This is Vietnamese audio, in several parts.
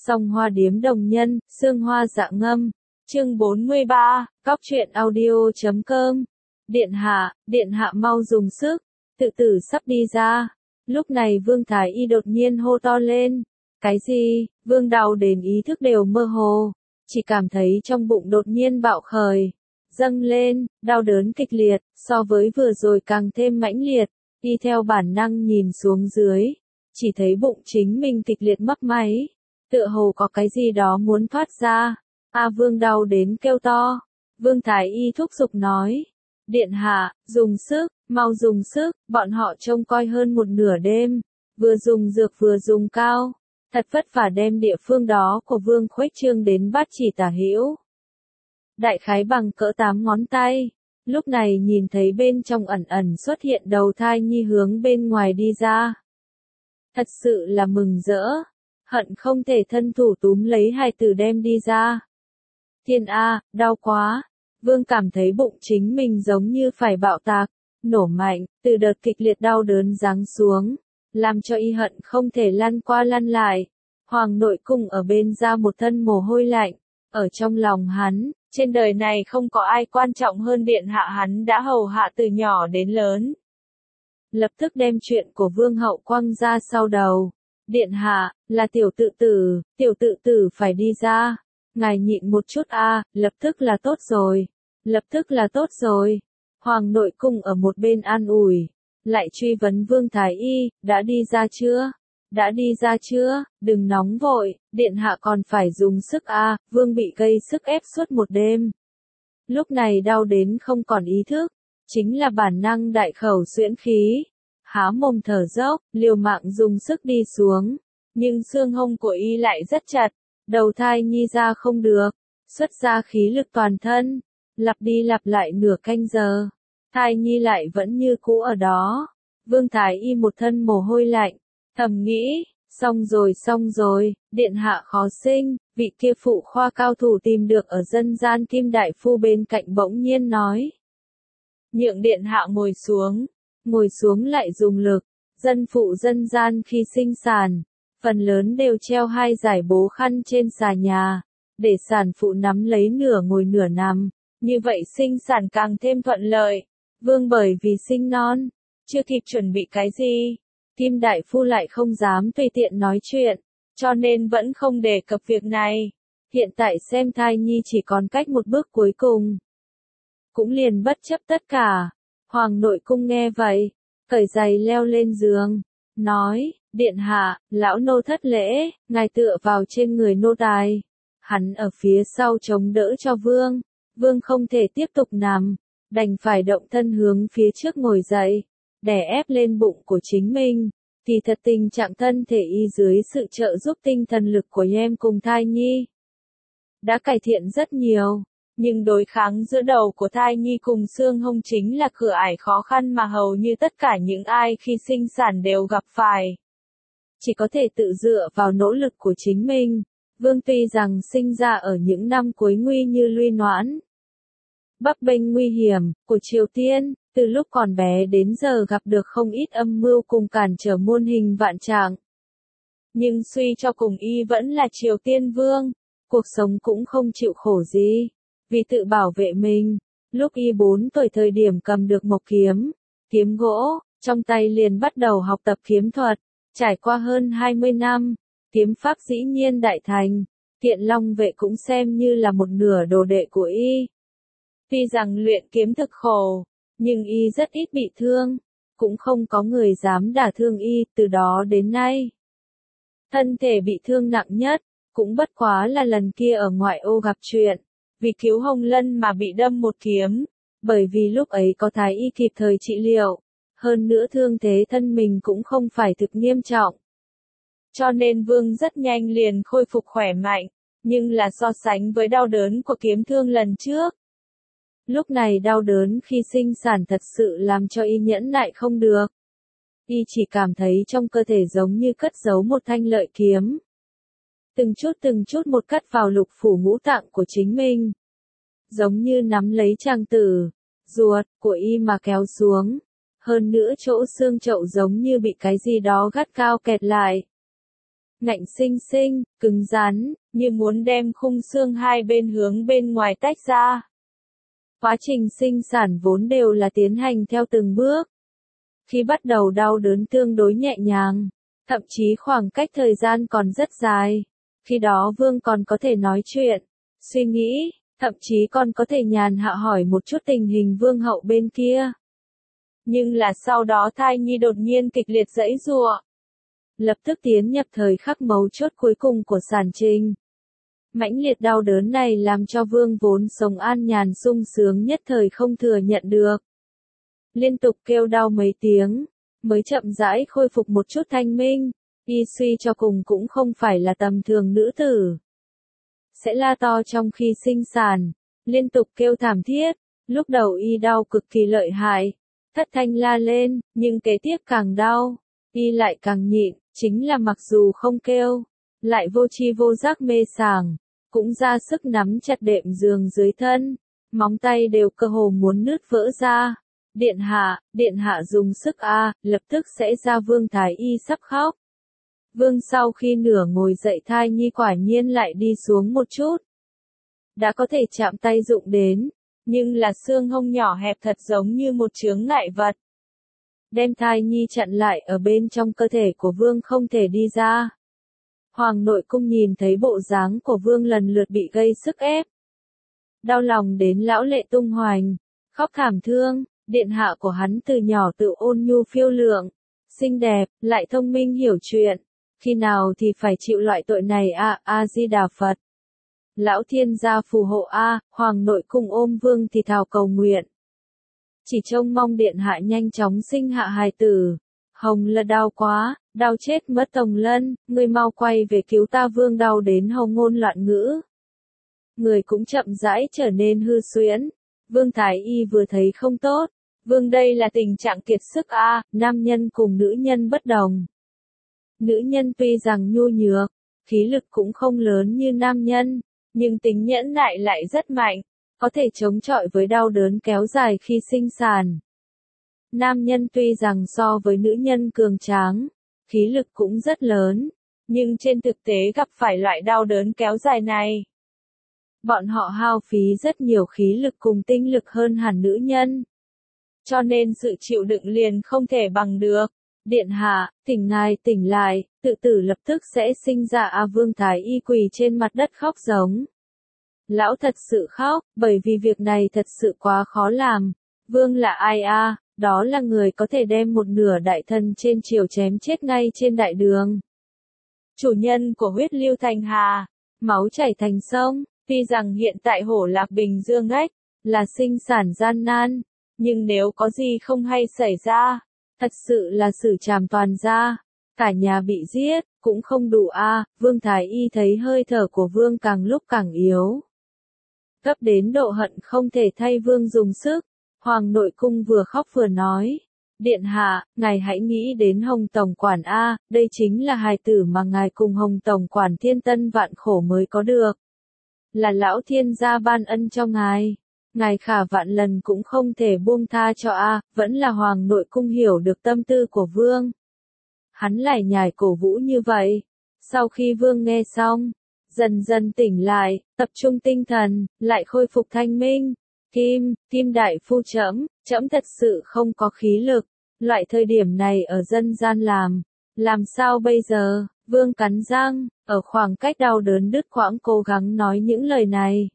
Song Hoa Điếm Đồng Nhân, Sương Hoa Dạ Ngâm. Chương 43, Cóc truyện audio.com. Điện hạ mau dùng sức, tự tử sắp đi ra. Lúc này Vương Thái Y đột nhiên hô to lên. Cái gì? Vương đau đến ý thức đều mơ hồ, chỉ cảm thấy trong bụng đột nhiên bạo khởi, dâng lên, đau đớn kịch liệt, so với vừa rồi càng thêm mãnh liệt. Y theo bản năng nhìn xuống dưới, chỉ thấy bụng chính mình kịch liệt mấp máy, tựa hồ có cái gì đó muốn thoát ra. Vương đau đến kêu to. Vương Thái Y thúc giục nói, điện hạ, dùng sức, mau dùng sức. Bọn họ trông coi hơn một nửa đêm, vừa dùng dược vừa dùng cao, thật vất vả đem địa phương đó của Vương khuếch trương đến bát chỉ tả hữu, đại khái bằng cỡ 8 ngón tay. Lúc này nhìn thấy bên trong ẩn ẩn xuất hiện đầu thai nhi hướng bên ngoài đi ra, thật sự là mừng rỡ, hận không thể thân thủ túm lấy hài tử đem đi ra. Thiên A, đau quá. Vương cảm thấy bụng chính mình giống như phải bạo tạc, nổ mạnh, từ đợt kịch liệt đau đớn giáng xuống, làm cho y hận không thể lăn qua lăn lại. Hoàng nội cung ở bên ra một thân mồ hôi lạnh, ở trong lòng hắn, trên đời này không có ai quan trọng hơn điện hạ hắn đã hầu hạ từ nhỏ đến lớn. Lập tức đem chuyện của Vương hậu quăng ra sau đầu. Điện hạ, là tiểu tự tử phải đi ra. Ngài nhịn một chút lập tức là tốt rồi. Lập tức là tốt rồi. Hoàng nội cung ở một bên an ủi, lại truy vấn Vương Thái Y, đã đi ra chưa? Đã đi ra chưa? Đừng nóng vội, điện hạ còn phải dùng sức Vương bị gây sức ép suốt một đêm. Lúc này đau đến không còn ý thức, chính là bản năng đại khẩu xuyễn khí, há mồm thở dốc, liều mạng dùng sức đi xuống, nhưng xương hông của y lại rất chặt, đầu thai nhi ra không được, xuất ra khí lực toàn thân, lặp đi lặp lại nửa canh giờ, thai nhi lại vẫn như cũ ở đó. Vương Thái Y một thân mồ hôi lạnh, thầm nghĩ, xong rồi, điện hạ khó sinh. Vị kia phụ khoa cao thủ tìm được ở dân gian Kim đại phu bên cạnh bỗng nhiên nói, nhượng điện hạ ngồi xuống lại dùng lực. Dân phụ dân gian khi sinh sản, phần lớn đều treo 2 dải bố khăn trên xà nhà, để sản phụ nắm lấy nửa ngồi nửa nằm, như vậy sinh sản càng thêm thuận lợi. Vương bởi vì sinh non, chưa kịp chuẩn bị cái gì, Kim đại phu lại không dám tùy tiện nói chuyện, cho nên vẫn không đề cập việc này. Hiện tại xem thai nhi chỉ còn cách một bước cuối cùng, cũng liền bất chấp tất cả. Hoàng nội cung nghe vậy, cởi giày leo lên giường, nói, điện hạ, lão nô thất lễ, ngài tựa vào trên người nô tài. Hắn ở phía sau chống đỡ cho Vương, Vương không thể tiếp tục nằm, đành phải động thân hướng phía trước ngồi dậy, đè ép lên bụng của chính mình. Kỳ thật tình trạng thân thể y dưới sự trợ giúp tinh thần lực của em cùng thai nhi đã cải thiện rất nhiều, nhưng đối kháng giữa đầu của thai nhi cùng xương hông chính là cửa ải khó khăn mà hầu như tất cả những ai khi sinh sản đều gặp phải. Chỉ có thể tự dựa vào nỗ lực của chính mình. Vương tuy rằng sinh ra ở những năm cuối nguy như Luy Noãn, bấp bênh nguy hiểm của Triều Tiên, từ lúc còn bé đến giờ gặp được không ít âm mưu cùng cản trở muôn hình vạn trạng. Nhưng suy cho cùng y vẫn là Triều Tiên vương, cuộc sống cũng không chịu khổ gì. Vì tự bảo vệ mình, lúc y 4 tuổi thời điểm cầm được một kiếm gỗ, trong tay liền bắt đầu học tập kiếm thuật, trải qua hơn 20 năm, kiếm pháp dĩ nhiên đại thành, Tiện Long vệ cũng xem như là một nửa đồ đệ của y. Tuy rằng luyện kiếm thực khổ, nhưng y rất ít bị thương, cũng không có người dám đả thương y từ đó đến nay. Thân thể bị thương nặng nhất, cũng bất quá là lần kia ở ngoại ô gặp chuyện, vì cứu Hồng Lân mà bị đâm một kiếm, bởi vì lúc ấy có thái y kịp thời trị liệu, hơn nữa thương thế thân mình cũng không phải thực nghiêm trọng. Cho nên Vương rất nhanh liền khôi phục khỏe mạnh, nhưng là so sánh với đau đớn của kiếm thương lần trước. Lúc này đau đớn khi sinh sản thật sự làm cho y nhẫn nại không được. Y chỉ cảm thấy trong cơ thể giống như cất giấu một thanh lợi kiếm. Từng chút một cắt vào lục phủ ngũ tạng của chính mình. Giống như nắm lấy tràng tử, ruột của y mà kéo xuống. Hơn nữa chỗ xương chậu giống như bị cái gì đó gắt cao kẹt lại. ngạnh xinh xinh, cứng rắn, như muốn đem khung xương hai bên hướng bên ngoài tách ra. Quá trình sinh sản vốn đều là tiến hành theo từng bước. Khi bắt đầu đau đớn tương đối nhẹ nhàng, thậm chí khoảng cách thời gian còn rất dài. Khi đó Vương còn có thể nói chuyện, suy nghĩ, thậm chí còn có thể nhàn hạ hỏi một chút tình hình Vương hậu bên kia. Nhưng là sau đó thai nhi đột nhiên kịch liệt giãy giụa, lập tức tiến nhập thời khắc mấu chốt cuối cùng của sản trình. Mãnh liệt đau đớn này làm cho Vương vốn sống an nhàn sung sướng nhất thời không thừa nhận được. Liên tục kêu đau mấy tiếng, mới chậm rãi khôi phục một chút thanh minh, y suy cho cùng cũng không phải là tầm thường nữ tử. Sẽ la to trong khi sinh sản, liên tục kêu thảm thiết, lúc đầu y đau cực kỳ lợi hại, thất thanh la lên, nhưng kế tiếp càng đau, y lại càng nhịn, chính là mặc dù không kêu, lại vô tri vô giác mê sảng, cũng ra sức nắm chặt đệm giường dưới thân, móng tay đều cơ hồ muốn nứt vỡ ra. Điện hạ dùng sức lập tức sẽ ra Vương Thái Y sắp khóc. Vương sau khi nửa ngồi dậy thai nhi quả nhiên lại đi xuống một chút. Đã có thể chạm tay dụng đến, nhưng là xương hông nhỏ hẹp thật giống như một chướng ngại vật. Đem thai nhi chặn lại ở bên trong cơ thể của Vương không thể đi ra. Hoàng nội cung nhìn thấy bộ dáng của Vương lần lượt bị gây sức ép. Đau lòng đến lão lệ tung hoành, khóc thảm thương. Điện hạ của hắn từ nhỏ tự ôn nhu phiêu lượng, xinh đẹp, lại thông minh hiểu chuyện, khi nào thì phải chịu loại tội này A-di-đà Phật. Lão thiên gia phù hộ Hoàng nội cung ôm Vương thì thào cầu nguyện. Chỉ trông mong điện hạ nhanh chóng sinh hạ hài tử. Hồng Lân đau quá, đau chết mất Tồng Lân, ngươi mau quay về cứu ta. Vương đau đến hầu ngôn loạn ngữ. Người cũng chậm rãi trở nên hư suyễn. Vương Thái Y vừa thấy không tốt. Vương đây là tình trạng kiệt sức nam nhân cùng nữ nhân bất đồng. Nữ nhân tuy rằng nhu nhược, khí lực cũng không lớn như nam nhân, nhưng tính nhẫn nại lại rất mạnh, có thể chống chọi với đau đớn kéo dài khi sinh sản. Nam nhân tuy rằng so với nữ nhân cường tráng, khí lực cũng rất lớn, nhưng trên thực tế gặp phải loại đau đớn kéo dài này. Bọn họ hao phí rất nhiều khí lực cùng tinh lực hơn hẳn nữ nhân. Cho nên sự chịu đựng liền không thể bằng được. Điện hạ, ngài tỉnh lại, tự tử lập tức sẽ sinh ra Vương Thái Y quỳ trên mặt đất khóc giống. Lão thật sự khóc, bởi vì việc này thật sự quá khó làm. Vương là ai Đó là người có thể đem một nửa đại thần trên triều chém chết ngay trên đại đường. Chủ nhân của huyết lưu thành hà, máu chảy thành sông, tuy rằng hiện tại Hổ Lạc Bình Dương ách, là sinh sản gian nan. Nhưng nếu có gì không hay xảy ra, thật sự là xử trảm toàn gia, cả nhà bị giết, cũng không đủ Vương Thái Y thấy hơi thở của Vương càng lúc càng yếu. Gấp đến độ hận không thể thay Vương dùng sức, Hoàng nội cung vừa khóc vừa nói. Điện hạ, ngài hãy nghĩ đến Hồng Tổng Quản đây chính là hài tử mà ngài cùng Hồng Tổng Quản thiên tân vạn khổ mới có được. Là lão thiên gia ban ân cho ngài. Ngài khả vạn lần cũng không thể buông tha cho vẫn là Hoàng nội cung hiểu được tâm tư của Vương. Hắn lải nhải cổ vũ như vậy. Sau khi Vương nghe xong, dần dần tỉnh lại, tập trung tinh thần, lại khôi phục thanh minh. Kim đại phu trẫm thật sự không có khí lực. Loại thời điểm này ở dân gian làm sao bây giờ? Vương cắn răng, ở khoảng cách đau đớn đứt quãng cố gắng nói những lời này.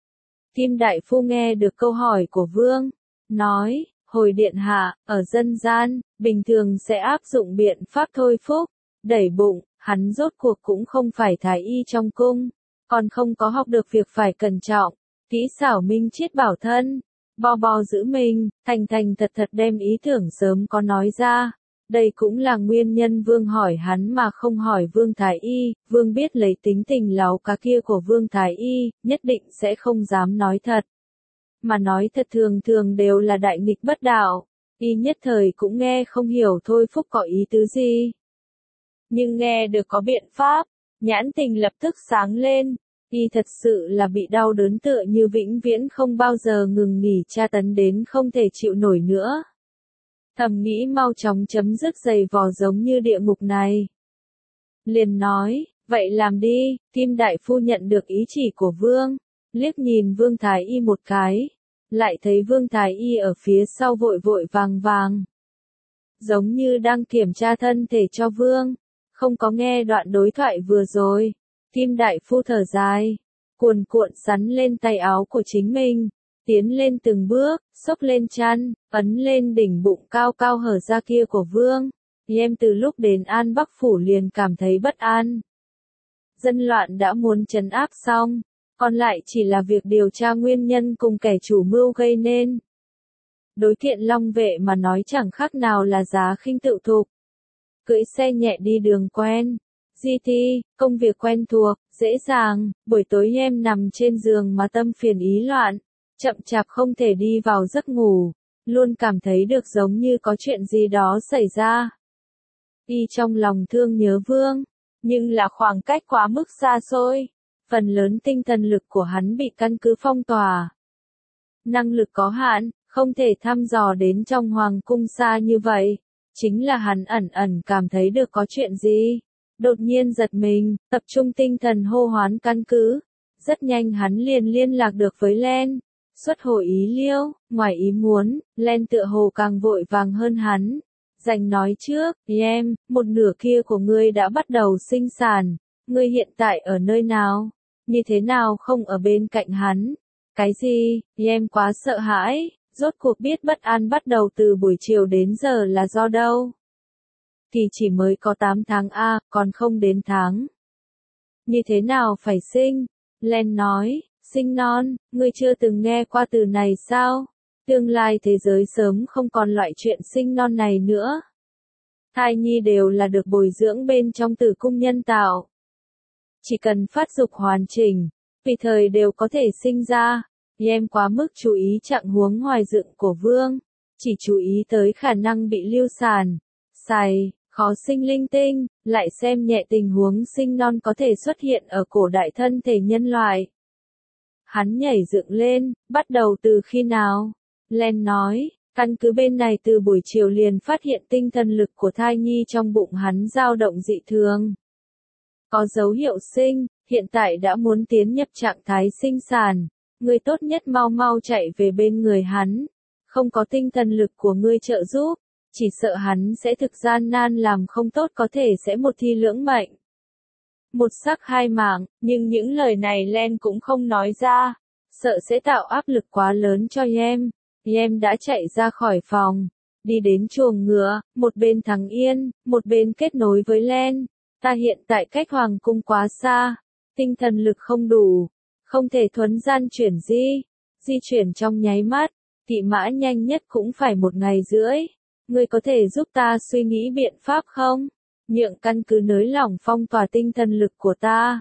Kim đại phu nghe được câu hỏi của Vương, nói, hồi điện hạ, ở dân gian, bình thường sẽ áp dụng biện pháp thôi phúc, đẩy bụng, hắn rốt cuộc cũng không phải thái y trong cung, còn không có học được việc phải cẩn trọng, kỹ xảo minh triết bảo thân, bo giữ mình, thành thật đem ý tưởng sớm có nói ra. Đây cũng là nguyên nhân Vương hỏi hắn mà không hỏi Vương Thái Y. Vương biết lấy tính tình láu cá kia của Vương Thái Y, nhất định sẽ không dám nói thật. Mà nói thật thường đều là đại nghịch bất đạo. Y nhất thời cũng nghe không hiểu thôi phúc có ý tứ gì. Nhưng nghe được có biện pháp, nhãn tình lập tức sáng lên. Y thật sự là bị đau đớn tựa như vĩnh viễn không bao giờ ngừng nghỉ tra tấn đến không thể chịu nổi nữa. Thầm nghĩ mau chóng chấm dứt giày vò giống như địa ngục này. Liền nói, vậy làm đi, Kim đại phu nhận được ý chỉ của vương, liếc nhìn Vương Thái Y một cái, lại thấy Vương Thái Y ở phía sau vội vội vàng vàng, giống như đang kiểm tra thân thể cho vương, không có nghe đoạn đối thoại vừa rồi. Kim đại phu thở dài, cuồn cuộn sắn lên tay áo của chính mình, tiến lên từng bước, xốc lên chăn, ấn lên đỉnh bụng cao cao hở ra kia của vương. Em từ lúc đến An Bắc Phủ liền cảm thấy bất an. Dân loạn đã muốn trấn áp xong, còn lại chỉ là việc điều tra nguyên nhân cùng kẻ chủ mưu gây nên. Đối Thiện Long vệ mà nói chẳng khác nào là giá khinh tự thục. Cưỡi xe nhẹ đi đường quen. GT, công việc quen thuộc, dễ dàng, buổi tối em nằm trên giường mà tâm phiền ý loạn, chậm chạp không thể đi vào giấc ngủ, luôn cảm thấy được giống như có chuyện gì đó xảy ra. Y trong lòng thương nhớ vương, nhưng là khoảng cách quá mức xa xôi, phần lớn tinh thần lực của hắn bị căn cứ phong tỏa. Năng lực có hạn, không thể thăm dò đến trong hoàng cung xa như vậy, chính là hắn ẩn ẩn cảm thấy được có chuyện gì. Đột nhiên giật mình, tập trung tinh thần hô hoán căn cứ. Rất nhanh hắn liền liên lạc được với Len. Xuất hồi ý liêu, ngoài ý muốn, Len tựa hồ càng vội vàng hơn hắn. Dành nói trước, em, một nửa kia của ngươi đã bắt đầu sinh sản. Ngươi hiện tại ở nơi nào? Như thế nào không ở bên cạnh hắn? Cái gì? Em quá sợ hãi, rốt cuộc biết bất an bắt đầu từ buổi chiều đến giờ là do đâu? Thì chỉ mới có 8 tháng a, còn không đến tháng. Như thế nào phải sinh? Len nói, sinh non, ngươi chưa từng nghe qua từ này sao? Tương lai thế giới sớm không còn loại chuyện sinh non này nữa. Thai nhi đều là được bồi dưỡng bên trong tử cung nhân tạo. Chỉ cần phát dục hoàn chỉnh, tùy thời đều có thể sinh ra. Em quá mức chú ý trạng huống hoài dựng của vương, chỉ chú ý tới khả năng bị lưu sản, xài, khó sinh linh tinh, lại xem nhẹ tình huống sinh non có thể xuất hiện ở cổ đại thân thể nhân loại. Hắn nhảy dựng lên, bắt đầu từ khi nào? Len nói, căn cứ bên này từ buổi chiều liền phát hiện tinh thần lực của thai nhi trong bụng hắn dao động dị thường. Có dấu hiệu sinh, hiện tại đã muốn tiến nhập trạng thái sinh sản. Ngươi tốt nhất mau mau chạy về bên người hắn. Không có tinh thần lực của ngươi trợ giúp, chỉ sợ hắn sẽ thực gian nan làm không tốt có thể sẽ một thi lưỡng mệnh. Một sắc hai mạng, nhưng những lời này Len cũng không nói ra, sợ sẽ tạo áp lực quá lớn cho em. Em đã chạy ra khỏi phòng, đi đến chuồng ngựa, một bên Thắng Yên, một bên kết nối với Len. Ta hiện tại cách hoàng cung quá xa, tinh thần lực không đủ, không thể thuấn gian chuyển di chuyển trong nháy mắt, kỵ mã nhanh nhất cũng phải 1 ngày rưỡi. Ngươi có thể giúp ta suy nghĩ biện pháp không? Nhượng căn cứ nới lỏng phong tỏa tinh thần lực của ta.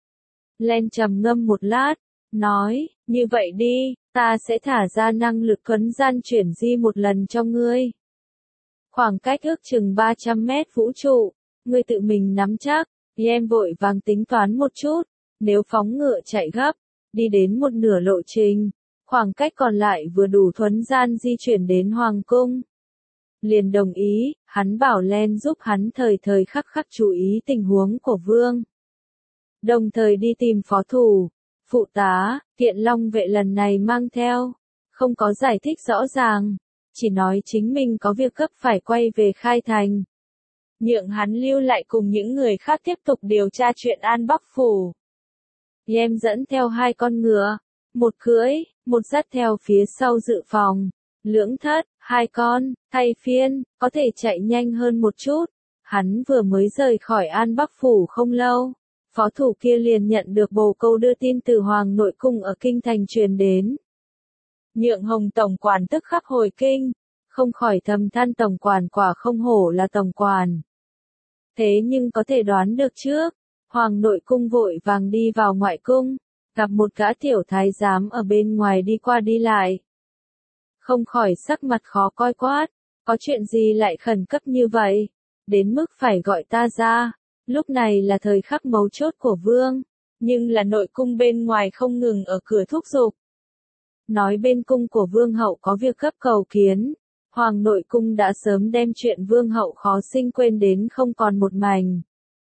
Len trầm ngâm một lát, nói, như vậy đi, ta sẽ thả ra năng lực thuấn gian chuyển di 1 lần cho ngươi. Khoảng cách ước chừng 300 mét vũ trụ, ngươi tự mình nắm chắc. Em vội vàng tính toán một chút, nếu phóng ngựa chạy gấp, đi đến một nửa lộ trình, khoảng cách còn lại vừa đủ thuấn gian di chuyển đến hoàng cung. Liền đồng ý, hắn bảo Len giúp hắn thời thời khắc khắc chú ý tình huống của vương. Đồng thời đi tìm phó thủ, phụ tá, Thiện Long vệ lần này mang theo, không có giải thích rõ ràng, chỉ nói chính mình có việc gấp phải quay về Khai Thành. Nhượng hắn lưu lại cùng những người khác tiếp tục điều tra chuyện An Bắc Phủ. Em dẫn theo 2 con ngựa, một cưỡi, một dắt theo phía sau dự phòng, lưỡng thất, 2 con, thay phiên, có thể chạy nhanh hơn một chút. Hắn vừa mới rời khỏi An Bắc Phủ không lâu, phó thủ kia liền nhận được bồ câu đưa tin từ Hoàng nội cung ở kinh thành truyền đến. Nhượng Hồng tổng quản tức khắc hồi kinh, không khỏi thầm than tổng quản quả không hổ là tổng quản. Thế nhưng có thể đoán được trước, Hoàng nội cung vội vàng đi vào ngoại cung, gặp một gã tiểu thái giám ở bên ngoài đi qua đi lại. Không khỏi sắc mặt khó coi quát, có chuyện gì lại khẩn cấp như vậy, đến mức phải gọi ta ra. Lúc này là thời khắc mấu chốt của vương, nhưng là nội cung bên ngoài không ngừng ở cửa thúc giục. Nói bên cung của vương hậu có việc gấp cầu kiến. Hoàng nội cung đã sớm đem chuyện vương hậu khó sinh quên đến không còn một mảnh.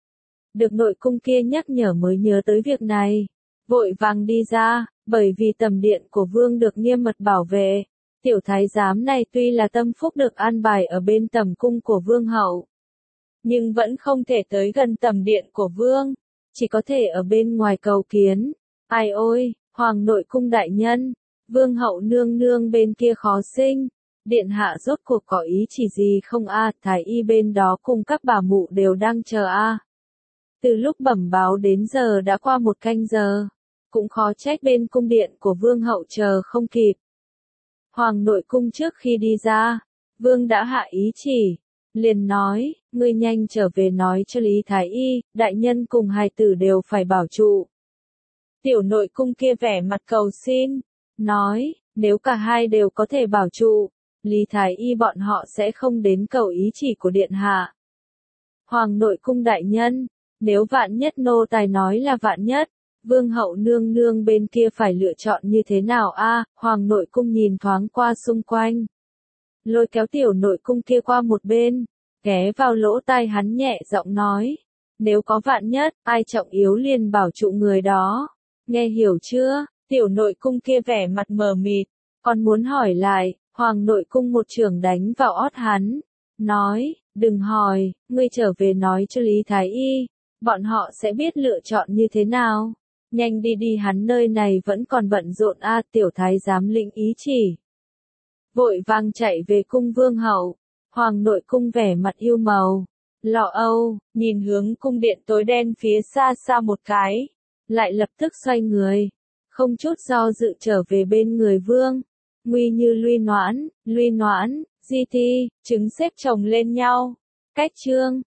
được nội cung kia nhắc nhở mới nhớ tới việc này. Vội vàng đi ra, bởi vì tầm điện của vương được nghiêm mật bảo vệ. Tiểu thái giám này tuy là tâm phúc được an bài ở bên tầm cung của vương hậu, nhưng vẫn không thể tới gần tầm điện của vương, chỉ có thể ở bên ngoài cầu kiến. Ai ôi, hoàng nội cung đại nhân, vương hậu nương nương bên kia khó sinh, điện hạ rốt cuộc có ý chỉ gì không a? Thái y bên đó cùng các bà mụ đều đang chờ a. Từ lúc bẩm báo đến giờ đã qua 1 canh giờ, cũng khó trách bên cung điện của vương hậu chờ không kịp. Hoàng nội cung trước khi đi ra, vương đã hạ ý chỉ, liền nói, ngươi nhanh trở về nói cho Lý Thái Y, đại nhân cùng hài tử đều phải bảo trụ. Tiểu nội cung kia vẻ mặt cầu xin, nói, nếu cả hai đều có thể bảo trụ, Lý Thái Y bọn họ sẽ không đến cầu ý chỉ của điện hạ. Hoàng nội cung đại nhân, nếu vạn nhất nô tài nói là vạn nhất, vương hậu nương nương bên kia phải lựa chọn như thế nào a? Hoàng nội cung nhìn thoáng qua xung quanh, lôi kéo tiểu nội cung kia qua một bên, ghé vào lỗ tai hắn nhẹ giọng nói, nếu có vạn nhất, ai trọng yếu liền bảo trụ người đó. Nghe hiểu chưa? Tiểu nội cung kia vẻ mặt mờ mịt, còn muốn hỏi lại, hoàng nội cung một chưởng đánh vào ót hắn, nói, đừng hỏi, ngươi trở về nói cho Lý Thái Y, bọn họ sẽ biết lựa chọn như thế nào. Nhanh đi đi, hắn nơi này vẫn còn bận rộn a. Tiểu thái giám lĩnh ý chỉ, vội vàng chạy về cung vương hậu. Hoàng nội cung vẻ mặt yêu màu, lo âu, nhìn hướng cung điện tối đen phía xa xa một cái, lại lập tức xoay người, không chút do dự trở về bên người vương. Nguy như Luy Noãn, di thi, trứng xếp chồng lên nhau. Cách chương